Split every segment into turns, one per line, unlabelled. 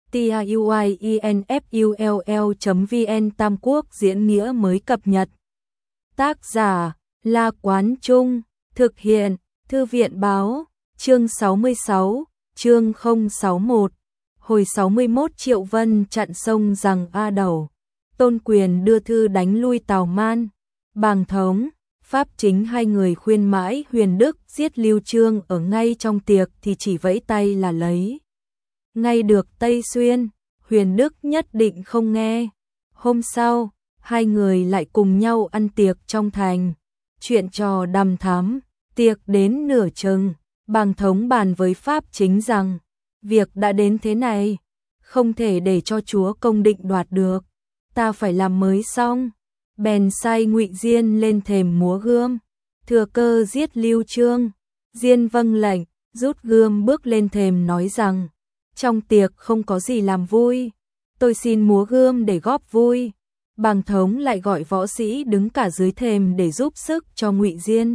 tiuinfull.vn Tam Quốc diễn nghĩa mới cập nhật. Tác giả La Quán Trung, thực hiện Thư viện Báo, chương 66, chương 061. Hồi 61 Triệu Vân chặn sông rằng A Đầu. Tôn Quyền đưa thư đánh lui Tào Man. Bàng Thống, Pháp Chính hai người khuyên mãi Huyền Đức giết Lưu Chương ở ngay trong tiệc thì chỉ vẫy tay là lấy ngay được Tây Xuyên. Huyền Đức nhất định không nghe. Hôm sau, hai người lại cùng nhau ăn tiệc trong thành. Chuyện trò đằm thắm, tiệc đến nửa chừng, Bàng Thống bàn với Pháp Chính rằng, việc đã đến thế này, không thể để cho chúa công định đoạt được, ta phải làm mới xong. Bèn sai Ngụy Diên lên thềm múa gươm, thừa cơ giết Lưu Chương. Diên vâng lệnh, rút gươm bước lên thềm nói rằng, trong tiệc không có gì làm vui, tôi xin múa gươm để góp vui. Bàng Thống lại gọi võ sĩ đứng cả dưới thềm để giúp sức cho Ngụy Diên.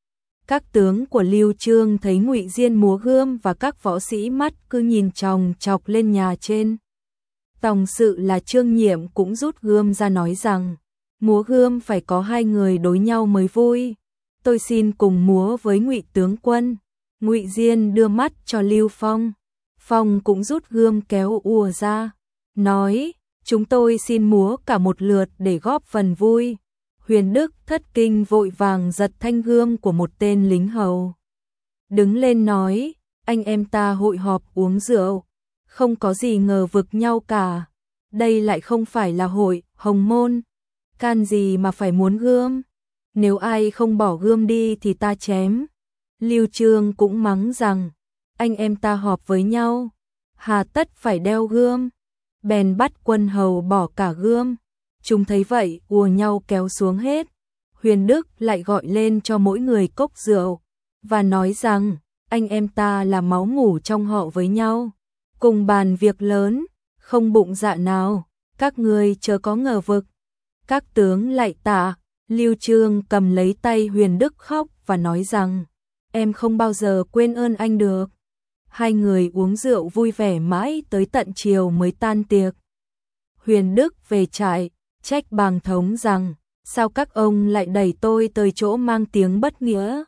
Các tướng của Lưu Chương thấy Ngụy Diên múa gươm và các võ sĩ mắt cứ nhìn chòng chọc lên nhà trên. Tòng sự là Trương Nhiệm cũng rút gươm ra nói rằng, múa gươm phải có hai người đối nhau mới vui, tôi xin cùng múa với Ngụy tướng quân. Ngụy Diên đưa mắt cho Lưu Phong, Phong cũng rút gươm kéo ùa ra, nói, chúng tôi xin múa cả một lượt để góp phần vui. Huyền Đức thất kinh vội vàng giật thanh gươm của một tên lính hầu. Đứng lên nói, anh em ta hội họp uống rượu, không có gì ngờ vực nhau cả. Đây lại không phải là hội hồng môn, can gì mà phải muốn gươm. Nếu ai không bỏ gươm đi thì ta chém. Lưu Chương cũng mắng rằng, anh em ta họp với nhau, hà tất phải đeo gươm. Bèn bắt quân hầu bỏ cả gươm. Chúng thấy vậy ùa nhau kéo xuống hết. Huyền Đức lại gọi lên cho mỗi người cốc rượu và nói rằng, anh em ta là máu mủ trong họ với nhau, cùng bàn việc lớn, không bụng dạ nào, các ngươi chớ có ngờ vực. Các tướng lại tạ. Lưu Chương cầm lấy tay Huyền Đức khóc và nói rằng, em không bao giờ quên ơn anh được. Hai người uống rượu vui vẻ mãi tới tận chiều mới tan tiệc. Huyền Đức về trại, trách Bàng Thống rằng, sao các ông lại đẩy tôi tới chỗ mang tiếng bất nghĩa.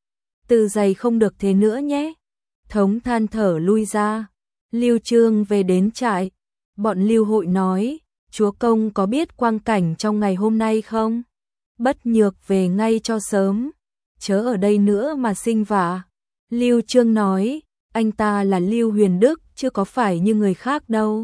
Từ giày không được thế nữa nhé. Thống than thở lui ra. Lưu Chương về đến trại. Bọn Lưu Hội nói, chúa công có biết quang cảnh trong ngày hôm nay không? Bất nhược về ngay cho sớm, chớ ở đây nữa mà sinh vạ. Lưu Chương nói, anh ta là Lưu Huyền Đức chứ có phải như người khác đâu.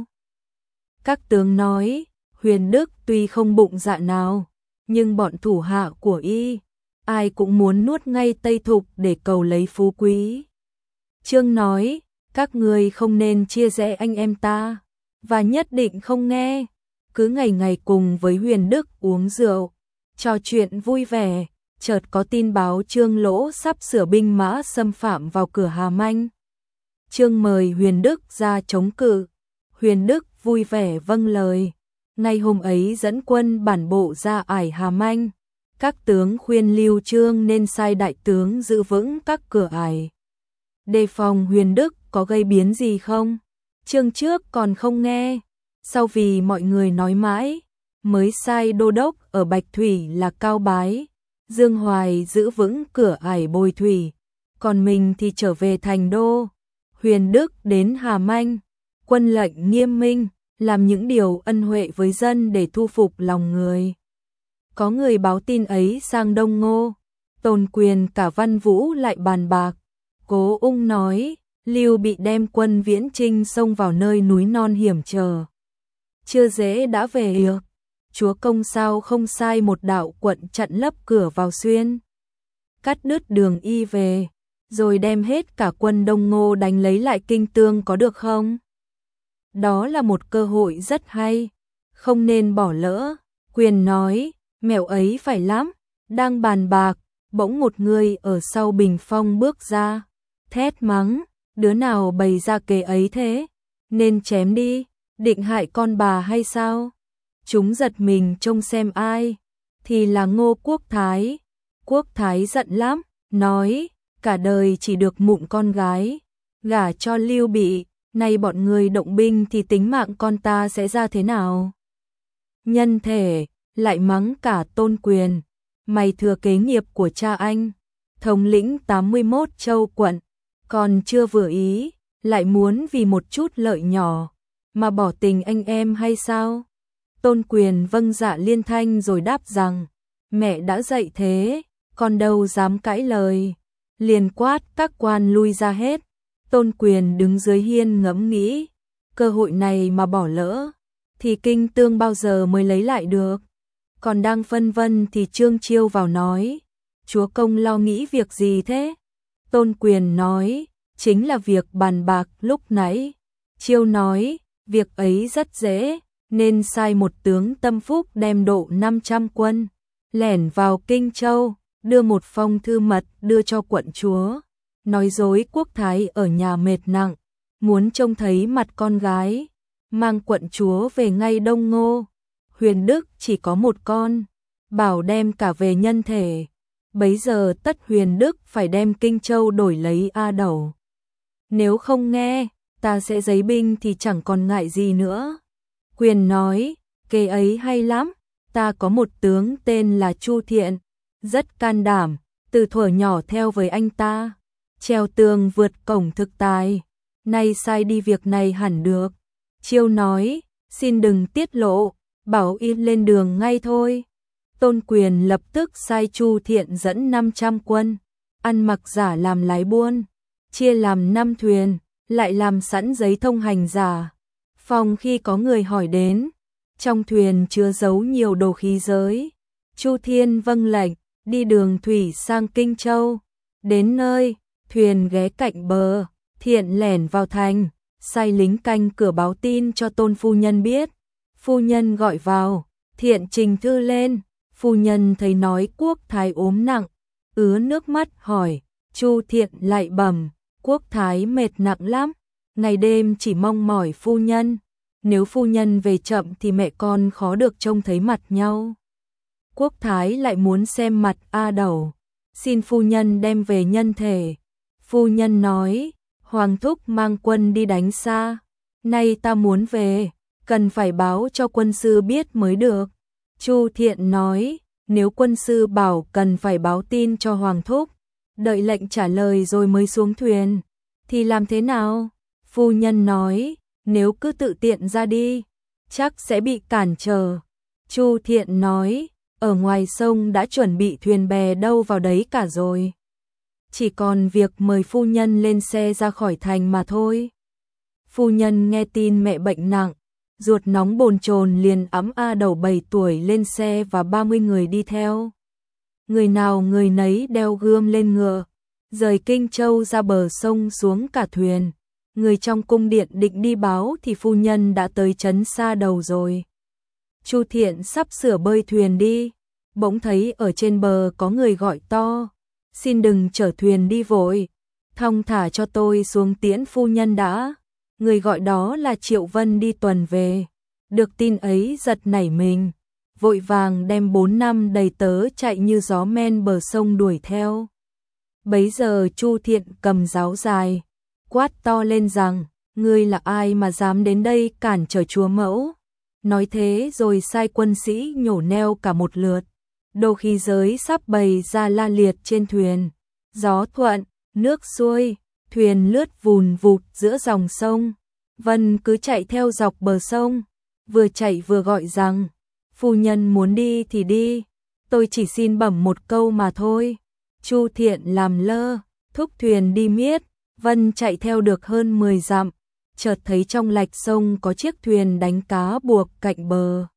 Các tướng nói, Huyền Đức tuy không bụng dạ nào, nhưng bọn thủ hạ của y, ai cũng muốn nuốt ngay Tây Thục để cầu lấy phú quý. Chương nói, các người không nên chia rẽ anh em ta, và nhất định không nghe, cứ ngày ngày cùng với Huyền Đức uống rượu, trò chuyện vui vẻ. Chợt có tin báo Trương Lỗ sắp sửa binh mã xâm phạm vào cửa Hà Manh. Trương mời Huyền Đức ra chống cự. Huyền Đức vui vẻ vâng lời. Ngay hôm ấy dẫn quân bản bộ ra ải Hà Manh. Các tướng khuyên Lưu Chương nên sai đại tướng giữ vững các cửa ải, đề phòng Huyền Đức có gây biến gì không. Chương trước còn không nghe, sau vì mọi người nói mãi, mới sai đô đốc ở Bạch Thủy là Cao Bái, Dương Hoài giữ vững cửa ải Bồi Thủy, còn mình thì trở về thành đô. Huyền Đức đến Hà Manh, quân lệnh nghiêm minh, làm những điều ân huệ với dân để thu phục lòng người. Có người báo tin ấy sang Đông Ngô, Tôn Quyền cả Văn Vũ lại bàn bạc. Cố Ung nói, Lưu Bị đem quân viễn chinh xông vào nơi núi non hiểm trở, chưa dễ đã về được. Chúa công sao không sai một đạo quận chặn lấp cửa vào xuyên, cắt đứt đường y về, rồi đem hết cả quân Đông Ngô đánh lấy lại Kinh Tương có được không? Đó là một cơ hội rất hay, không nên bỏ lỡ. Quyền nói, mẹo ấy phải lắm. Đang bàn bạc, bỗng một người ở sau bình phong bước ra, thét mắng, đứa nào bày ra kế ấy thế? Nên chém đi, định hại con bà hay sao? Chúng giật mình trông xem ai, thì là Ngô Quốc Thái. Quốc Thái giận lắm, nói, cả đời chỉ được mụn con gái, gả cho Lưu Bị, Nay bọn người động binh thì tính mạng con ta sẽ ra thế nào? Nhân thể, lại mắng cả Tôn Quyền. Mày thừa kế nghiệp của cha anh, thống lĩnh 81 châu quận, còn chưa vừa ý, lại muốn vì một chút lợi nhỏ, mà bỏ tình anh em hay sao? Tôn Quyền vâng dạ liên thanh rồi đáp rằng, mẹ đã dạy thế, con đâu dám cãi lời. Liền quát các quan lui ra hết. Tôn Quyền đứng dưới hiên ngẫm nghĩ, cơ hội này mà bỏ lỡ, thì kinh tương bao giờ mới lấy lại được. Còn đang phân vân thì Trương Chiêu vào nói, chúa công lo nghĩ việc gì thế? Tôn Quyền nói, chính là việc bàn bạc lúc nãy. Chiêu nói, việc ấy rất dễ, nên sai một tướng tâm phúc đem độ 500 quân, lẻn vào Kinh Châu, đưa một phong thư mật đưa cho quận chúa, nói dối Quốc Thái ở nhà mệt nặng, muốn trông thấy mặt con gái, mang quận chúa về ngay Đông Ngô. Huyền Đức chỉ có một con, bảo đem cả về nhân thể. Bấy giờ tất Huyền Đức phải đem Kinh Châu đổi lấy A Đẩu. Nếu không nghe, ta sẽ giấy binh thì chẳng còn ngại gì nữa. Quyền nói, kế ấy hay lắm, ta có một tướng tên là Chu Thiện, rất can đảm, từ thuở nhỏ theo với anh ta, treo tường vượt cổng thực tài, nay sai đi việc này hẳn được. Chiêu nói, xin đừng tiết lộ, bảo yên lên đường ngay thôi. Tôn Quyền lập tức sai Chu Thiện dẫn 500 quân, ăn mặc giả làm lái buôn, chia làm 5 thuyền, lại làm sẵn giấy thông hành giả. Phòng khi có người hỏi đến, trong thuyền chứa giấu nhiều đồ khí giới. Chu Thiên vâng lệnh, đi đường thủy sang Kinh Châu. Đến nơi, thuyền ghé cạnh bờ, Thiện lẻn vào thành, sai lính canh cửa báo tin cho Tôn phu nhân biết. Phu nhân gọi vào, Thiện trình thư lên, phu nhân thấy nói Quốc Thái ốm nặng, ứa nước mắt hỏi, Chu Thiện lại bẩm, Quốc Thái mệt nặng lắm, ngày đêm chỉ mong mỏi phu nhân, nếu phu nhân về chậm thì mẹ con khó được trông thấy mặt nhau. Quốc Thái lại muốn xem mặt A Đẩu, xin phu nhân đem về nhân thể. Phu nhân nói, Hoàng thúc mang quân đi đánh xa, nay ta muốn về, cần phải báo cho quân sư biết mới được. Chu Thiện nói, nếu quân sư bảo cần phải báo tin cho Hoàng thúc, đợi lệnh trả lời rồi mới xuống thuyền, thì làm thế nào? Phu nhân nói, nếu cứ tự tiện ra đi, chắc sẽ bị cản trở. Chu Thiện nói, ở ngoài sông đã chuẩn bị thuyền bè đâu vào đấy cả rồi. Chỉ còn việc mời phu nhân lên xe ra khỏi thành mà thôi. Phu nhân nghe tin mẹ bệnh nặng, ruột nóng bồn chồn liền ẵm A Đẩu 7 tuổi lên xe và 30 người đi theo. Người nào người nấy đeo gươm lên ngựa, rời Kinh Châu ra bờ sông xuống cả thuyền. Người trong cung điện định đi báo thì phu nhân đã tới trấn Sa Đầu rồi. Chu Thiện sắp sửa bơi thuyền đi, bỗng thấy ở trên bờ có người gọi to, xin đừng chở thuyền đi vội, thong thả cho tôi xuống tiễn phu nhân đã. Người gọi đó là Triệu Vân đi tuần về, được tin ấy giật nảy mình, vội vàng đem 4 năm đầy tớ chạy như gió men bờ sông đuổi theo. Bấy giờ Chu Thiện cầm giáo dài, quát to lên rằng, ngươi là ai mà dám đến đây cản trở chúa mẫu? Nói thế rồi sai quân sĩ nhổ neo cả một lượt, đồ khí giới sắp bày ra la liệt trên thuyền. Gió thuận, nước xuôi, thuyền lướt vùn vụt giữa dòng sông. Vân cứ chạy theo dọc bờ sông, vừa chạy vừa gọi rằng, phu nhân muốn đi thì đi, tôi chỉ xin bẩm một câu mà thôi. Chu Thiện làm lơ, thúc thuyền đi miết. Vân chạy theo được hơn 10 dặm, chợt thấy trong lạch sông có chiếc thuyền đánh cá buộc cạnh bờ.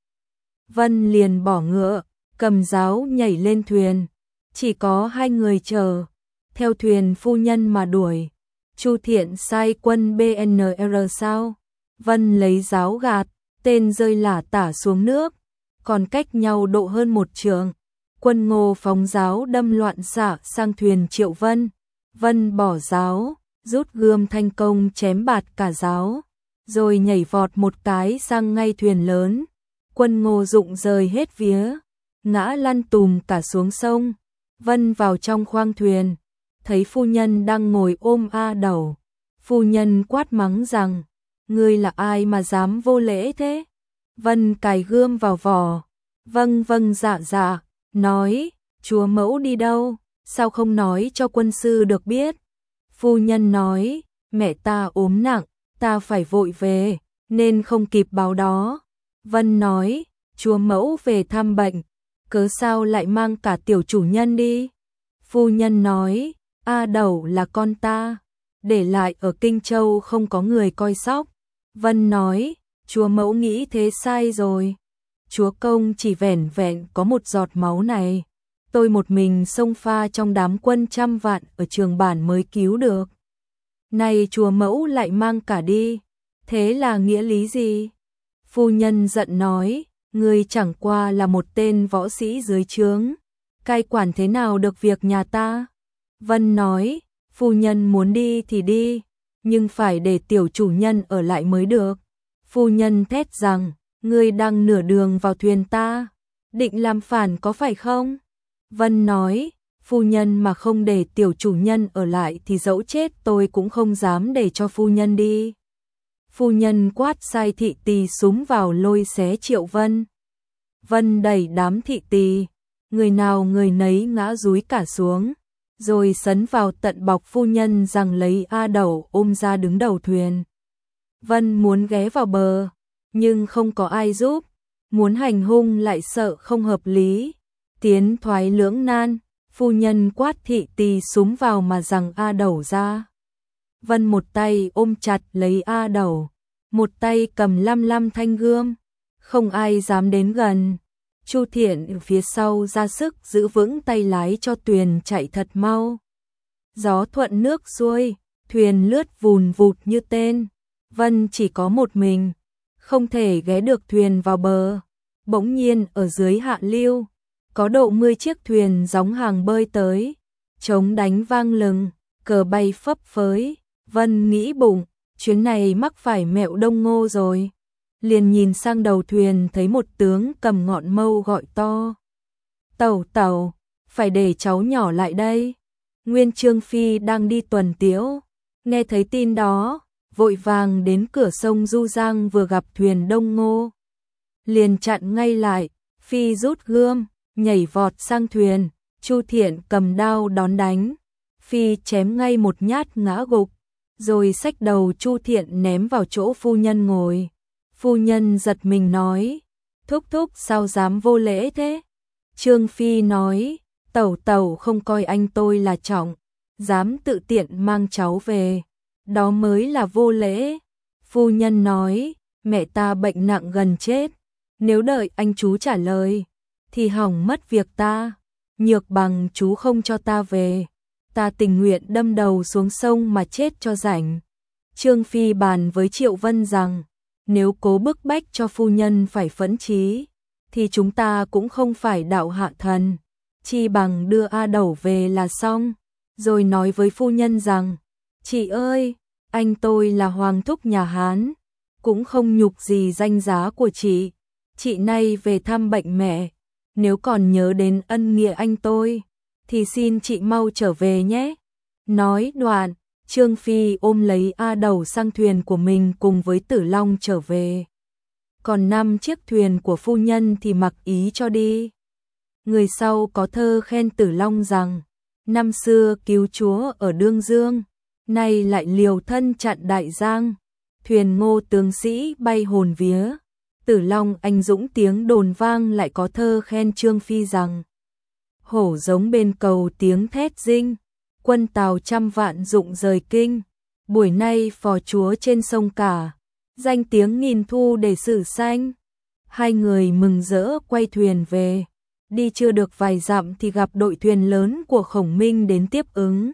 Vân liền bỏ ngựa, cầm giáo nhảy lên thuyền, chỉ có 2 người chờ, theo thuyền phu nhân mà đuổi. Chu Thiện sai quân BNR sao? Vân lấy giáo gạt, tên rơi lả tả xuống nước, còn cách nhau độ hơn 1 trượng. Quân Ngô phóng giáo đâm loạn xạ sang thuyền Triệu Vân. Vân bỏ giáo, rút gươm thanh công chém bạt cả giáo, rồi nhảy vọt một cái sang ngay thuyền lớn. Quân Ngô Dụng rời hết vía, ngã lăn tùm cả xuống sông. Vân vào trong khoang thuyền, thấy phu nhân đang ngồi ôm A Đẩu. Phu nhân quát mắng rằng, Ngươi là ai mà dám vô lễ thế? Vân cài gươm vào vỏ. Vâng vâng dạ dạ, nói, chúa mẫu đi đâu, sao không nói cho quân sư được biết? Phu nhân nói, mẹ ta ốm nặng, ta phải vội về, nên không kịp báo đó. Vân nói, chúa mẫu về thăm bệnh, cớ sao lại mang cả tiểu chủ nhân đi? Phu nhân nói, A Đẩu là con ta, để lại ở Kinh Châu không có người coi sóc. Vân nói, chúa mẫu nghĩ thế sai rồi. Chúa công chỉ vẻn vẹn có một giọt máu này, tôi một mình xông pha trong đám quân trăm vạn ở Trường Bản mới cứu được. Này chúa mẫu lại mang cả đi, thế là nghĩa lý gì? Phu nhân giận nói, ngươi chẳng qua là một tên võ sĩ dưới trướng, cai quản thế nào được việc nhà ta? Vân nói, phu nhân muốn đi thì đi, nhưng phải để tiểu chủ nhân ở lại mới được. Phu nhân thét rằng, ngươi đang nửa đường vào thuyền ta, định làm phản có phải không? Vân nói, phu nhân mà không để tiểu chủ nhân ở lại thì dẫu chết tôi cũng không dám để cho phu nhân đi. Phu nhân quát sai thị tỳ súng vào lôi xé Triệu Vân. Vân đẩy đám thị tỳ, người nào người nấy ngã dúi cả xuống, rồi sấn vào tận bọc phu nhân rằng lấy A Đẩu ôm ra đứng đầu thuyền. Vân muốn ghé vào bờ, nhưng không có ai giúp, muốn hành hung lại sợ không hợp lý, tiến thoái lưỡng nan, phu nhân quát thị tỳ súng vào mà rằng A Đẩu ra. Vân một tay ôm chặt lấy A Đẩu, một tay cầm lăm thanh gươm, không ai dám đến gần. Chu Thiện ở phía sau ra sức giữ vững tay lái cho thuyền chạy thật mau. Gió thuận nước xuôi, thuyền lướt vùn vụt như tên. Vân chỉ có một mình, không thể ghé được thuyền vào bờ. Bỗng nhiên ở dưới hạ lưu, có độ 10 chiếc thuyền gióng hàng bơi tới, trống đánh vang lừng, cờ bay phấp phới. Vân nghĩ bụng, chuyến này mắc phải mẹo Đông Ngô rồi. Liền nhìn sang đầu thuyền thấy một tướng cầm ngọn mâu gọi to. Tẩu tẩu, phải để cháu nhỏ lại đây. Nguyên Trương Phi đang đi tuần tiễu, nghe thấy tin đó, vội vàng đến cửa sông Du Giang vừa gặp thuyền Đông Ngô. Liền chặn ngay lại, Phi rút gươm, nhảy vọt sang thuyền, Chu Thiện cầm đao đón đánh. Phi chém ngay một nhát ngã gục, rồi xách đầu Chu Thiện ném vào chỗ phu nhân ngồi. Phu nhân giật mình nói, thúc thúc sao dám vô lễ thế? Trương Phi nói, tẩu tẩu không coi anh tôi là trọng, dám tự tiện mang cháu về, đó mới là vô lễ. Phu nhân nói, mẹ ta bệnh nặng gần chết, nếu đợi anh chú trả lời, thì hỏng mất việc ta, nhược bằng chú không cho ta về, ta tình nguyện đâm đầu xuống sông mà chết cho rảnh. Trương Phi bàn với Triệu Vân rằng, nếu cố bức bách cho phu nhân phải phẫn chí, thì chúng ta cũng không phải đạo hạ thần, chi bằng đưa A Đẩu về là xong. Rồi nói với phu nhân rằng, chị ơi, anh tôi là hoàng thúc nhà Hán, cũng không nhục gì danh giá của chị nay về thăm bệnh mẹ, nếu còn nhớ đến ân nghĩa anh tôi, thì xin chị mau trở về nhé. Nói đoạn, Trương Phi ôm lấy A Đẩu sang thuyền của mình cùng với Tử Long trở về. Còn 5 chiếc thuyền của phu nhân thì mặc ý cho đi. Người sau có thơ khen Tử Long rằng, năm xưa cứu chúa ở Đương Dương, nay lại liều thân chặn Đại Giang, thuyền Ngô tướng sĩ bay hồn vía. Tử Long anh dũng tiếng đồn vang lại có thơ khen Trương Phi rằng, hổ giống bên cầu tiếng thét rinh, quân tàu trăm vạn dụng rời kinh, buổi nay phò chúa trên sông cả, danh tiếng nghìn thu để sử sanh. Hai người mừng rỡ quay thuyền về, đi chưa được vài dặm thì gặp đội thuyền lớn của Khổng Minh đến tiếp ứng.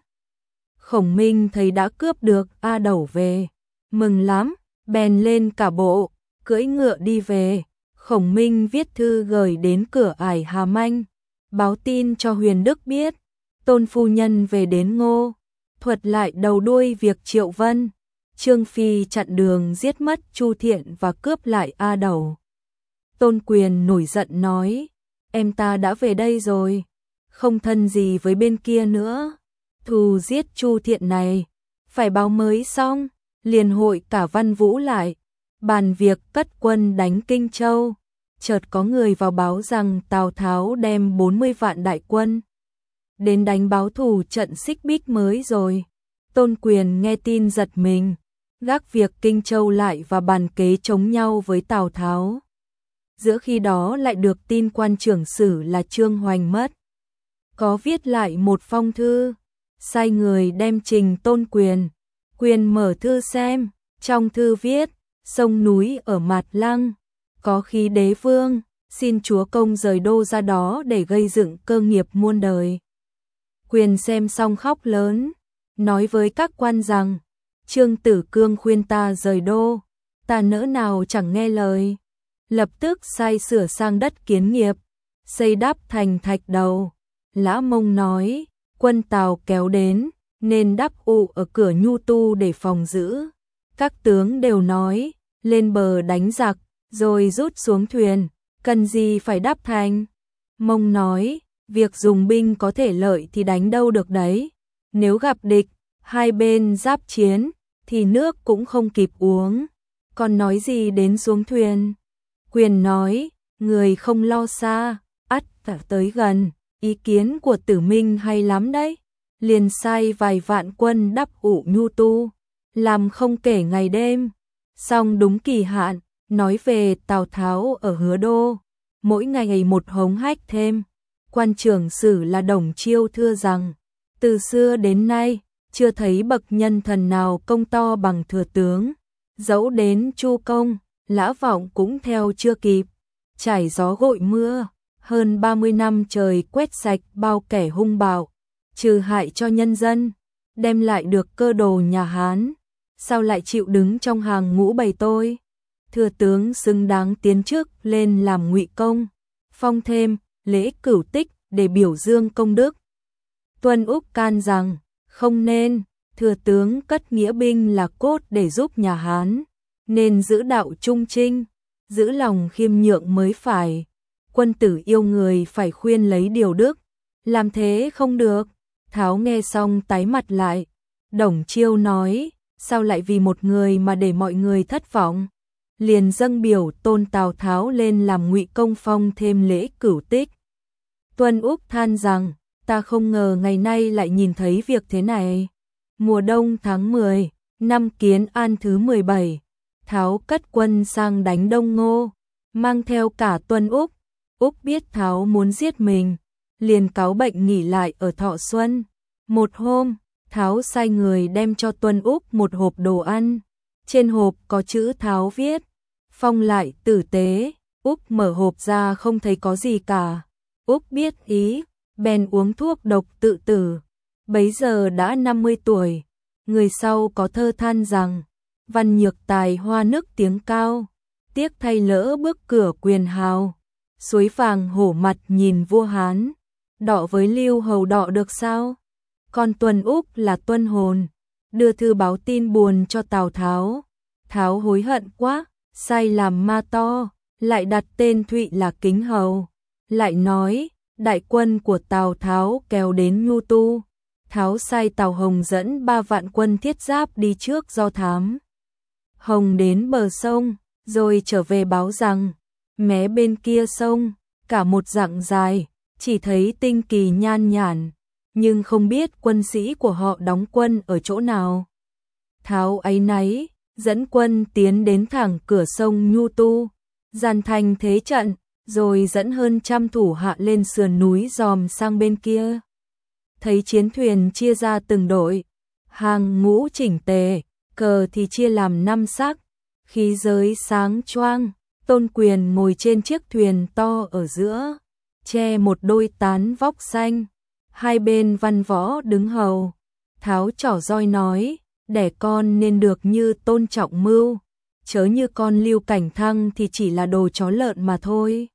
Khổng Minh thấy đã cướp được A Đẩu về, mừng lắm, bèn lên cả bộ, cưỡi ngựa đi về. Khổng Minh viết thư gửi đến cửa ải Hà Manh, báo tin cho Huyền Đức biết, Tôn phu nhân về đến Ngô, thuật lại đầu đuôi việc Triệu Vân. Trương Phi chặn đường giết mất Chu Thiện và cướp lại A Đẩu. Tôn Quyền nổi giận nói, em ta đã về đây rồi, không thân gì với bên kia nữa, thù giết Chu Thiện này phải báo mới xong, liền hội cả Văn Vũ lại, bàn việc cất quân đánh Kinh Châu. Chợt có người vào báo rằng Tào Tháo đem 40 vạn đại quân đến đánh báo thù trận Xích Bích mới rồi. Tôn Quyền nghe tin giật mình, gác việc Kinh Châu lại và bàn kế chống nhau với Tào Tháo. Giữa khi đó lại được tin quan trưởng sử là Trương Hoành mất. Có viết lại một phong thư, sai người đem trình Tôn Quyền. Quyền mở thư xem, trong thư viết, sông núi ở Mạt Lăng, có khí đế vương, xin chúa công rời đô ra đó để gây dựng cơ nghiệp muôn đời. Quyền xem xong khóc lớn, nói với các quan rằng, Trương Tử Cương khuyên ta rời đô, ta nỡ nào chẳng nghe lời. Lập tức sai sửa sang đất kiến nghiệp, xây đắp thành thạch đầu. Lã Mông nói, quân Tào kéo đến, nên đắp ụ ở cửa Nhu Tu để phòng giữ. Các tướng đều nói, lên bờ đánh giặc, rồi rút xuống thuyền, cần gì phải đắp thành. Mông nói, việc dùng binh có thể lợi thì đánh đâu được đấy. Nếu gặp địch, hai bên giáp chiến, thì nước cũng không kịp uống. Còn nói gì đến xuống thuyền? Quyền nói, người không lo xa, ắt tới gần. Ý kiến của Tử Minh hay lắm đấy. Liền sai vài vạn quân đắp ụ Nhu Tu, làm không kể ngày đêm. Xong đúng kỳ hạn, nói về Tào Tháo ở Hứa Đô, mỗi ngày một hống hách thêm. Quan trưởng sử là Đồng Chiêu thưa rằng, từ xưa đến nay, chưa thấy bậc nhân thần nào công to bằng thừa tướng. Dẫu đến Chu Công, Lã Vọng cũng theo chưa kịp. Trải gió gội mưa, hơn 30 năm trời quét sạch bao kẻ hung bạo, trừ hại cho nhân dân, đem lại được cơ đồ nhà Hán. Sao lại chịu đứng trong hàng ngũ bầy tôi? Thừa tướng xứng đáng tiến chức lên làm ngụy công, phong thêm lễ cửu tích để biểu dương công đức. Tuân Úc can rằng, không nên, thừa tướng cất nghĩa binh là cốt để giúp nhà Hán, nên giữ đạo trung trinh, giữ lòng khiêm nhượng mới phải. Quân tử yêu người phải khuyên lấy điều đức, làm thế không được. Tháo nghe xong tái mặt lại. Đồng Chiêu nói, sao lại vì một người mà để mọi người thất vọng? Liền dâng biểu tôn Tào Tháo lên làm ngụy công, phong thêm lễ cửu tích. Tuân Úc than rằng, ta không ngờ ngày nay lại nhìn thấy việc thế này. Mùa đông tháng 10, năm Kiến An thứ 17, Tháo cất quân sang đánh Đông Ngô, mang theo cả Tuân Úc. Úc biết Tháo muốn giết mình, liền cáo bệnh nghỉ lại ở Thọ Xuân. Một hôm, Tháo sai người đem cho Tuân Úc một hộp đồ ăn. Trên hộp có chữ Tháo viết, phong lại tử tế. Úc mở hộp ra không thấy có gì cả. Úc biết ý, bèn uống thuốc độc tự tử. Bấy giờ đã 50 tuổi. Người sau có thơ than rằng, văn nhược tài hoa nức tiếng cao, tiếc thay lỡ bước cửa quyền hào. Suối vàng hổ mặt nhìn vua Hán, đọ với Lưu Hầu đọ được sao? Còn Tuân Úc là tuân hồn, đưa thư báo tin buồn cho Tào Tháo. Tháo hối hận quá, sai làm ma to, lại đặt tên Thụy là Kính Hầu. Lại nói, đại quân của Tào Tháo kéo đến Nhu Tu. Tháo sai Tào Hồng dẫn 3 vạn quân thiết giáp đi trước do thám. Hồng đến bờ sông, rồi trở về báo rằng, mé bên kia sông, cả một dặm dài, chỉ thấy tinh kỳ nhan nhản, nhưng không biết quân sĩ của họ đóng quân ở chỗ nào. Tháo áy náy, dẫn quân tiến đến thẳng cửa sông Nhu Tu, dàn thành thế trận, rồi dẫn hơn 100 thủ hạ lên sườn núi dòm sang bên kia. Thấy chiến thuyền chia ra từng đội, hàng ngũ chỉnh tề, cờ thì chia làm 5 sắc, khí giới sáng choang. Tôn Quyền ngồi trên chiếc thuyền to ở giữa, che một đôi tán vóc xanh, hai bên văn võ đứng hầu. Tháo trỏ roi nói, đẻ con nên được như Tôn Trọng Mưu, chớ như con Lưu Cảnh Thăng thì chỉ là đồ chó lợn mà thôi.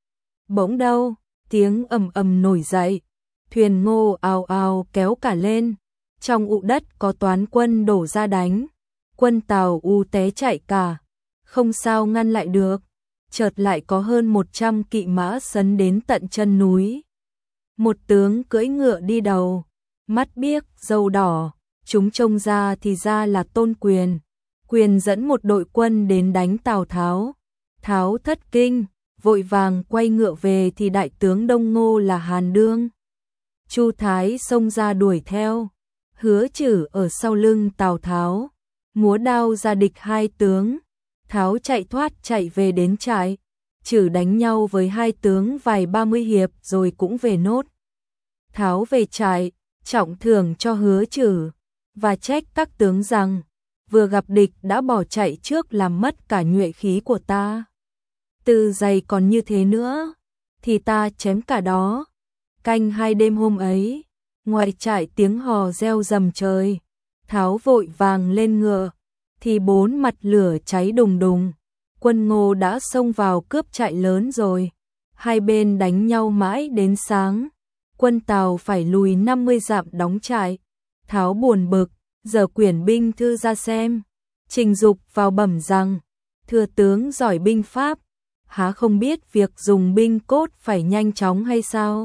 Bỗng đâu, tiếng ầm ầm nổi dậy, thuyền Ngô ào ào kéo cả lên, trong ụ đất có toán quân đổ ra đánh, quân Tào u té chạy cả, không sao ngăn lại được. Chợt lại có hơn 100 kỵ mã sấn đến tận chân núi. Một tướng cưỡi ngựa đi đầu, mắt biếc, râu đỏ, chúng trông ra thì ra là Tôn Quyền. Quyền dẫn một đội quân đến đánh Tào Tháo. Tháo thất kinh, vội vàng quay ngựa về thì đại tướng Đông Ngô là Hàn Đương, Chu Thái xông ra đuổi theo. Hứa Chử ở sau lưng Tào Tháo, múa đao ra địch hai tướng. Tháo chạy thoát chạy về đến trại, Chử đánh nhau với hai tướng vài 30 hiệp rồi cũng về nốt. Tháo về trại, trọng thưởng cho Hứa Chử và trách các tướng rằng vừa gặp địch đã bỏ chạy trước làm mất cả nhuệ khí của ta. Từ giày còn như thế nữa thì ta chém cả đó. Canh 2 đêm hôm ấy, ngoài trại tiếng hò reo rầm trời. Tháo vội vàng lên ngựa thì 4 mặt lửa cháy đùng đùng. Quân Ngô đã xông vào cướp trại lớn rồi. Hai bên đánh nhau mãi đến sáng. Quân Tào phải lùi 50 dặm đóng trại. Tháo buồn bực, giờ quyển binh thư ra xem. Trình Dục vào bẩm rằng, thừa tướng giỏi binh pháp, há không biết việc dùng binh cốt phải nhanh chóng hay sao?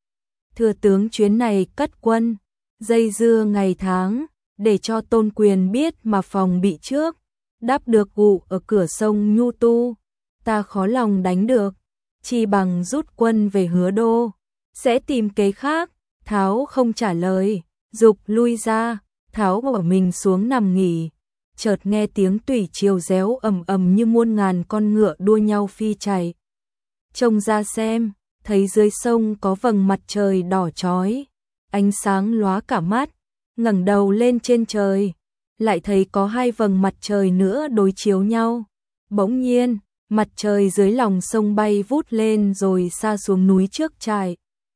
Thừa tướng chuyến này cất quân, dây dưa ngày tháng, để cho Tôn Quyền biết mà phòng bị trước. Đáp được ụ ở cửa sông Nhu Tu, ta khó lòng đánh được, chỉ bằng rút quân về Hứa Đô, sẽ tìm kế khác. Tháo không trả lời, Dục lui ra. Tháo bỏ mình xuống nằm nghỉ, chợt nghe tiếng tùy chiều réo ầm ầm như muôn ngàn con ngựa đua nhau phi chạy. Trông ra xem, thấy dưới sông có vầng mặt trời đỏ chói, ánh sáng lóa cả mắt. Ngẩng đầu lên trên trời, lại thấy có hai vầng mặt trời nữa đối chiếu nhau. Bỗng nhiên, mặt trời dưới lòng sông bay vút lên rồi sa xuống núi trước trại.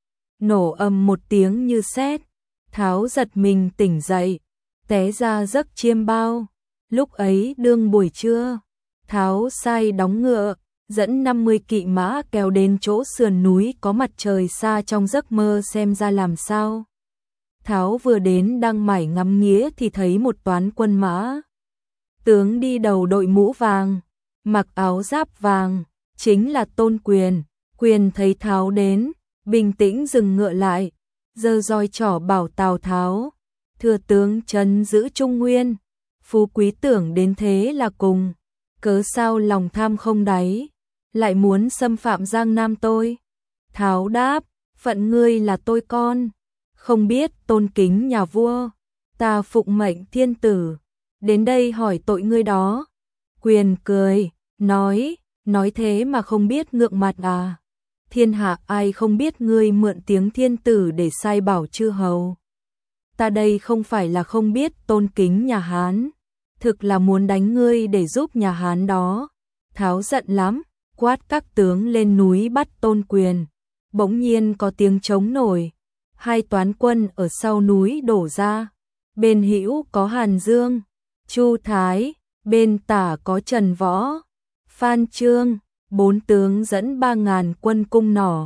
Nổ ầm một tiếng như sét. Tháo giật mình tỉnh dậy, té ra giấc chiêm bao. Lúc ấy đương buổi trưa, Tháo sai đóng ngựa, dẫn 50 kỵ mã kéo đến chỗ sườn núi có mặt trời xa trong giấc mơ xem ra làm sao. Tháo vừa đến đang mải ngắm nghía thì thấy một toán quân mã. Tướng đi đầu đội mũ vàng, mặc áo giáp vàng, chính là Tôn Quyền. Quyền thấy Tháo đến, bình tĩnh dừng ngựa lại, giơ roi trỏ bảo Tào Tháo, thừa tướng trấn giữ Trung Nguyên, phú quý tưởng đến thế là cùng, cớ sao lòng tham không đáy, lại muốn xâm phạm Giang Nam tôi? Tháo đáp, phận ngươi là tôi con, không biết tôn kính nhà vua, ta phụng mệnh thiên tử, đến đây hỏi tội ngươi đó. Quyền cười, nói thế mà không biết ngượng mặt à? Thiên hạ ai không biết ngươi mượn tiếng thiên tử để sai bảo chư hầu. Ta đây không phải là không biết tôn kính nhà Hán, thực là muốn đánh ngươi để giúp nhà Hán đó. Tháo giận lắm, quát các tướng lên núi bắt Tôn Quyền. Bỗng nhiên có tiếng trống nổi, hai toán quân ở sau núi đổ ra. Bên hữu có Hàn Dương, Chu Thái, bên tả có Trần Võ, Phan Chương. 4 tướng dẫn 3.000 quân cung nỏ,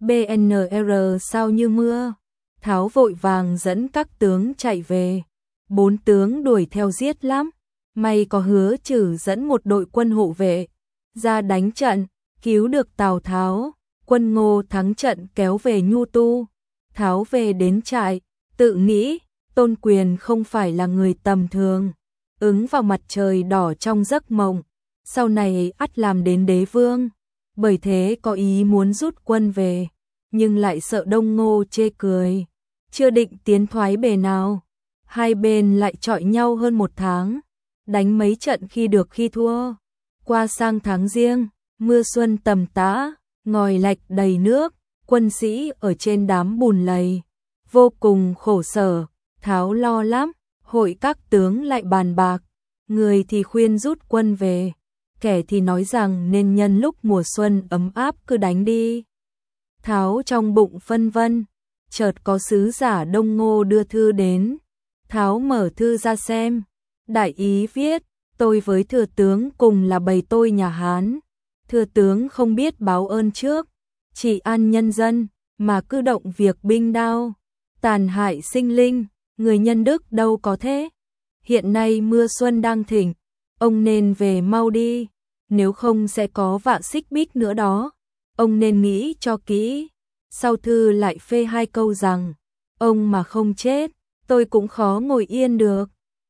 BNR sao như mưa. Tháo vội vàng dẫn các tướng chạy về. 4 tướng đuổi theo giết lắm. May có Hứa Chử dẫn một đội quân hộ vệ ra đánh trận, cứu được Tào Tháo. Quân Ngô thắng trận kéo về Nhu Tu. Tháo về đến trại, tự nghĩ Tôn Quyền không phải là người tầm thường, ứng vào mặt trời đỏ trong giấc mộng, sau này ắt làm đến đế vương, bởi thế có ý muốn rút quân về, nhưng lại sợ Đông Ngô chê cười, chưa định tiến thoái bề nào. Hai bên lại chọi nhau hơn 1 tháng, đánh mấy trận khi được khi thua. Qua sang tháng Giêng, mưa xuân tầm tã, ngòi lạch đầy nước, quân sĩ ở trên đám bùn lầy, vô cùng khổ sở. Tháo lo lắm, hội các tướng lại bàn bạc, người thì khuyên rút quân về, kẻ thì nói rằng nên nhân lúc mùa xuân ấm áp cứ đánh đi. Tháo trong bụng phân vân, chợt có sứ giả Đông Ngô đưa thư đến. Tháo mở thư ra xem, đại ý viết, tôi với thừa tướng cùng là bầy tôi nhà Hán. Thừa tướng không biết báo ơn trước, chỉ an nhân dân, mà cứ động việc binh đao, tàn hại sinh linh, người nhân đức đâu có thế. Hiện nay mưa xuân đang thịnh, ông nên về mau đi, nếu không sẽ có vạ xích bích nữa đó. Ông nên nghĩ cho kỹ. Sau thư lại phê 2 câu rằng, ông mà không chết, tôi cũng khó ngồi yên được.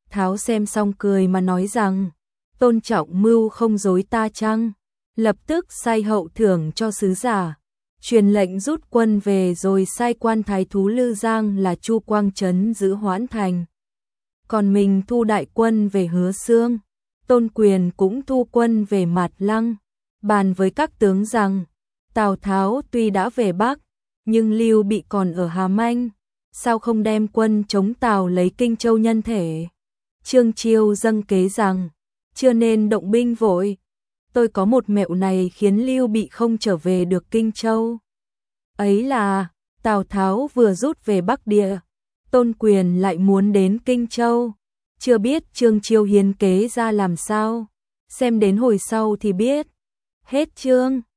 Tháo xem xong cười mà nói rằng, Tôn Trọng Mưu không dối ta chăng? Lập tức sai hậu thưởng cho sứ giả, truyền lệnh rút quân về rồi sai quan thái thú Lư Giang là Chu Quang Trấn giữ Hoãn Thành. Còn mình thu đại quân về Hứa Xương, Tôn Quyền cũng thu quân về Mạt Lăng, bàn với các tướng rằng, Tào Tháo tuy đã về Bắc, nhưng Lưu Bị còn ở Hà Manh, sao không đem quân chống Tào lấy Kinh Châu nhân thể? Trương Chiêu dâng kế rằng, chưa nên động binh vội, tôi có một mẹo này khiến Lưu Bị không trở về được Kinh Châu. Ấy là, Tào Tháo vừa rút về Bắc Địa, Tôn Quyền lại muốn đến Kinh Châu, chưa biết Trương Chiêu hiến kế ra làm sao, xem đến hồi sau thì biết. Hết chương.